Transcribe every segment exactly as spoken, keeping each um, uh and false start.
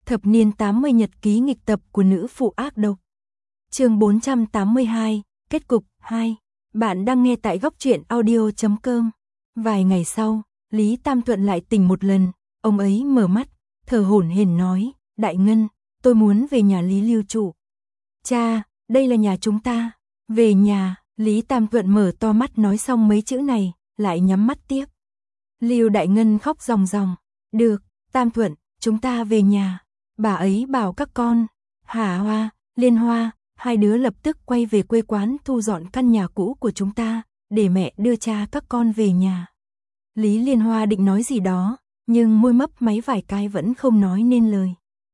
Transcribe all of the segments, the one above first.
Thập niên tám mươi nhật ký nghịch tập của nữ phụ ác độc. Chương bốn trăm tám mươi hai, kết cục hai. Bạn đang nghe tại góc truyện audio chấm com. Vài ngày sau, Lý Tam Thuận lại tỉnh một lần, ông ấy mở mắt, thở hổn hển nói, Đại Ngân, tôi muốn về nhà Lý lưu trụ. Cha, đây là nhà chúng ta. Về nhà, Lý Tam Thuận mở to mắt nói xong mấy chữ này, lại nhắm mắt tiếp. Lưu Đại Ngân khóc ròng ròng, được, Tam Thuận, chúng ta về nhà. Bà ấy bảo các con, Hà Hoa, Liên Hoa, hai đứa lập tức quay về quê quán thu dọn căn nhà cũ của chúng ta, để mẹ đưa cha các con về nhà. Lý Liên Hoa định nói gì đó, nhưng môi mấp máy vài cái vẫn không nói nên lời.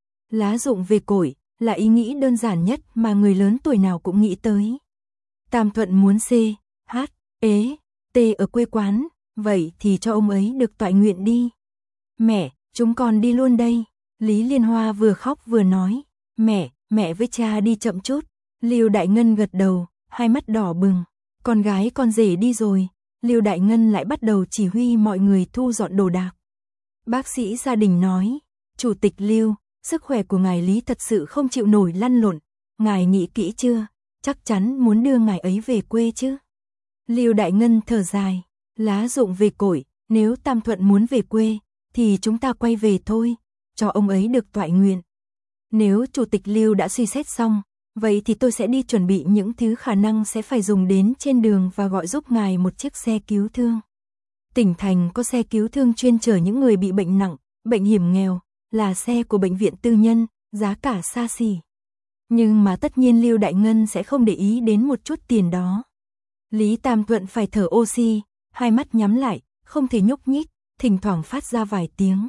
Lá rụng về cội, là ý nghĩ đơn giản nhất mà người lớn tuổi nào cũng nghĩ tới. Tam Thuận muốn C, H, ế, T ở quê quán, vậy thì cho ông ấy được toại nguyện đi. Mẹ, chúng con đi luôn đây. Lý Liên Hoa vừa khóc vừa nói, mẹ, mẹ với cha đi chậm chút. Lưu Đại Ngân gật đầu, hai mắt đỏ bừng, con gái con rể đi rồi. Lưu Đại Ngân lại bắt đầu chỉ huy mọi người thu dọn đồ đạc. Bác sĩ gia đình nói, Chủ tịch Lưu, sức khỏe của ngài Lý thật sự không chịu nổi lăn lộn, ngài nghĩ kỹ chưa, chắc chắn muốn đưa ngài ấy về quê chứ. Lưu Đại Ngân thở dài, lá rụng về cội, nếu Tam Thuận muốn về quê, thì chúng ta quay về thôi, cho ông ấy được toại nguyện. Nếu Chủ tịch Lưu đã suy xét xong, vậy thì tôi sẽ đi chuẩn bị những thứ khả năng sẽ phải dùng đến trên đường và gọi giúp ngài một chiếc xe cứu thương. Tỉnh thành có xe cứu thương chuyên chở những người bị bệnh nặng, bệnh hiểm nghèo, là xe của bệnh viện tư nhân, giá cả xa xỉ. Nhưng mà tất nhiên Lưu Đại Ngân sẽ không để ý đến một chút tiền đó. Lý Tam Thuận phải thở oxy, hai mắt nhắm lại, không thể nhúc nhích, thỉnh thoảng phát ra vài tiếng.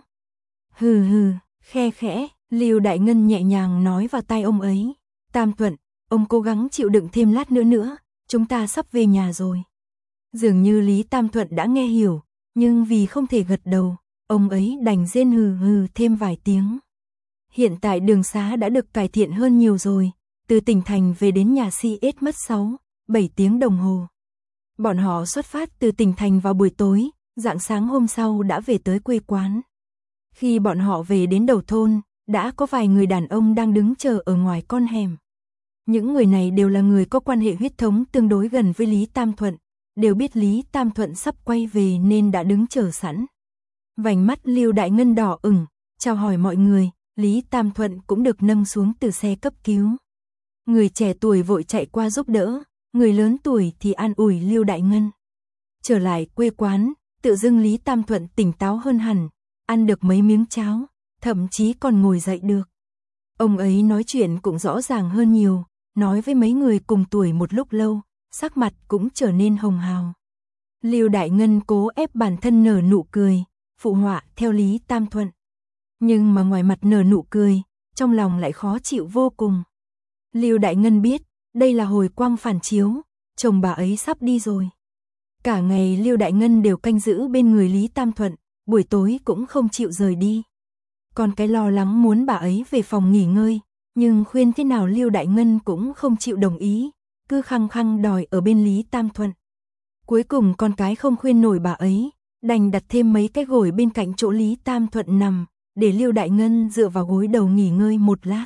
Hừ hừ, khe khẽ, Lưu Đại Ngân nhẹ nhàng nói vào tai ông ấy. Tam Thuận, ông cố gắng chịu đựng thêm lát nữa nữa, chúng ta sắp về nhà rồi. Dường như Lý Tam Thuận đã nghe hiểu, nhưng vì không thể gật đầu, ông ấy đành rên hừ hừ thêm vài tiếng. Hiện tại đường xá đã được cải thiện hơn nhiều rồi, từ tỉnh thành về đến nhà xê ét mất sáu, bảy tiếng đồng hồ. Bọn họ xuất phát từ tỉnh thành vào buổi tối, rạng sáng hôm sau đã về tới quê quán. Khi bọn họ về đến đầu thôn, đã có vài người đàn ông đang đứng chờ ở ngoài con hẻm. Những người này đều là người có quan hệ huyết thống tương đối gần với Lý Tam Thuận, đều biết Lý Tam Thuận sắp quay về nên đã đứng chờ sẵn. Vành mắt Lưu Đại Ngân đỏ ửng, chào hỏi mọi người, Lý Tam Thuận cũng được nâng xuống từ xe cấp cứu. Người trẻ tuổi vội chạy qua giúp đỡ, người lớn tuổi thì an ủi Lưu Đại Ngân. Trở lại quê quán, tự dưng Lý Tam Thuận tỉnh táo hơn hẳn, ăn được mấy miếng cháo, thậm chí còn ngồi dậy được. Ông ấy nói chuyện cũng rõ ràng hơn nhiều, nói với mấy người cùng tuổi một lúc lâu, sắc mặt cũng trở nên hồng hào. Lưu Đại Ngân cố ép bản thân nở nụ cười, phụ họa theo Lý Tam Thuận. Nhưng mà ngoài mặt nở nụ cười, trong lòng lại khó chịu vô cùng. Lưu Đại Ngân biết, đây là hồi quang phản chiếu, chồng bà ấy sắp đi rồi. Cả ngày Lưu Đại Ngân đều canh giữ bên người Lý Tam Thuận, buổi tối cũng không chịu rời đi. Còn cái lo lắng muốn bà ấy về phòng nghỉ ngơi, nhưng khuyên thế nào Lưu Đại Ngân cũng không chịu đồng ý, cứ khăng khăng đòi ở bên Lý Tam Thuận. Cuối cùng con cái không khuyên nổi bà ấy, đành đặt thêm mấy cái gối bên cạnh chỗ Lý Tam Thuận nằm, để Lưu Đại Ngân dựa vào gối đầu nghỉ ngơi một lát.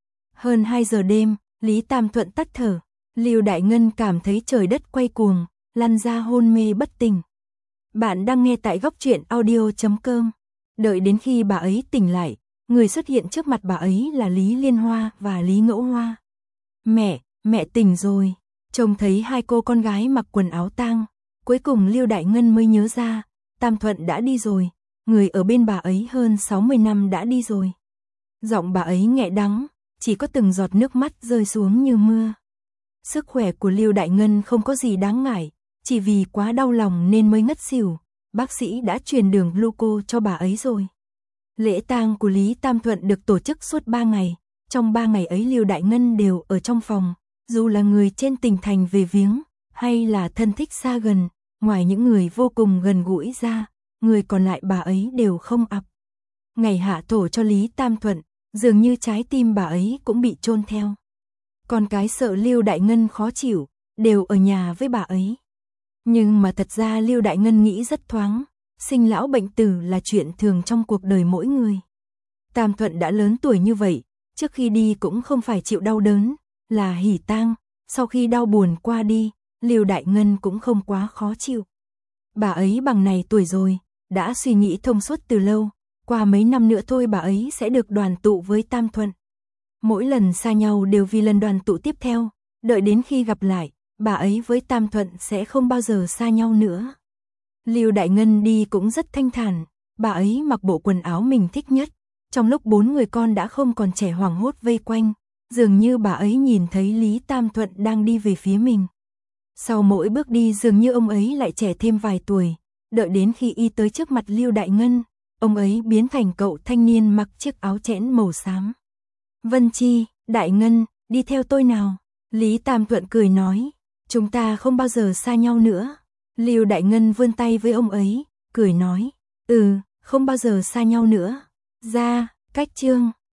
Hơn hai giờ đêm, Lý Tam Thuận tắt thở, Lưu Đại Ngân cảm thấy trời đất quay cuồng, lăn ra hôn mê bất tỉnh. Bạn đang nghe tại góc truyện audio chấm com. Đợi đến khi bà ấy tỉnh lại, người xuất hiện trước mặt bà ấy là Lý Liên Hoa và Lý Ngẫu Hoa. Mẹ, mẹ tỉnh rồi. Trông thấy hai cô con gái mặc quần áo tang, cuối cùng Lưu Đại Ngân mới nhớ ra, Tam Thuận đã đi rồi, người ở bên bà ấy hơn sáu mươi năm đã đi rồi. Giọng bà ấy nghẹ đắng, chỉ có từng giọt nước mắt rơi xuống như mưa. Sức khỏe của Lưu Đại Ngân không có gì đáng ngại, chỉ vì quá đau lòng nên mới ngất xỉu. Bác sĩ đã truyền đường gluco cho bà ấy rồi. Lễ tang của Lý Tam Thuận được tổ chức suốt ba ngày. Trong ba ngày ấy Lưu Đại Ngân đều ở trong phòng, dù là người trên tỉnh thành về viếng, hay là thân thích xa gần, ngoài những người vô cùng gần gũi ra, người còn lại bà ấy đều không ập. Ngày hạ thổ cho Lý Tam Thuận, dường như trái tim bà ấy cũng bị chôn theo. Con cái sợ Lưu Đại Ngân khó chịu, đều ở nhà với bà ấy. Nhưng mà thật ra Lưu Đại Ngân nghĩ rất thoáng, sinh lão bệnh tử là chuyện thường trong cuộc đời mỗi người. Tam Thuận đã lớn tuổi như vậy, trước khi đi cũng không phải chịu đau đớn, là hỉ tang, sau khi đau buồn qua đi, Lưu Đại Ngân cũng không quá khó chịu. Bà ấy bằng này tuổi rồi, đã suy nghĩ thông suốt từ lâu, qua mấy năm nữa thôi bà ấy sẽ được đoàn tụ với Tam Thuận. Mỗi lần xa nhau đều vì lần đoàn tụ tiếp theo, đợi đến khi gặp lại, bà ấy với Tam Thuận sẽ không bao giờ xa nhau nữa. Lưu Đại Ngân đi cũng rất thanh thản, bà ấy mặc bộ quần áo mình thích nhất, trong lúc bốn người con đã không còn trẻ hoảng hốt vây quanh, dường như bà ấy nhìn thấy Lý Tam Thuận đang đi về phía mình. Sau mỗi bước đi dường như ông ấy lại trẻ thêm vài tuổi, đợi đến khi y tới trước mặt Lưu Đại Ngân, ông ấy biến thành cậu thanh niên mặc chiếc áo chẽn màu xám. Vân Chi, Đại Ngân, đi theo tôi nào. Lý Tam Thuận cười nói, chúng ta không bao giờ xa nhau nữa. Lưu Đại Ngân vươn tay với ông ấy, cười nói, ừ, không bao giờ xa nhau nữa. Ra, cách chương.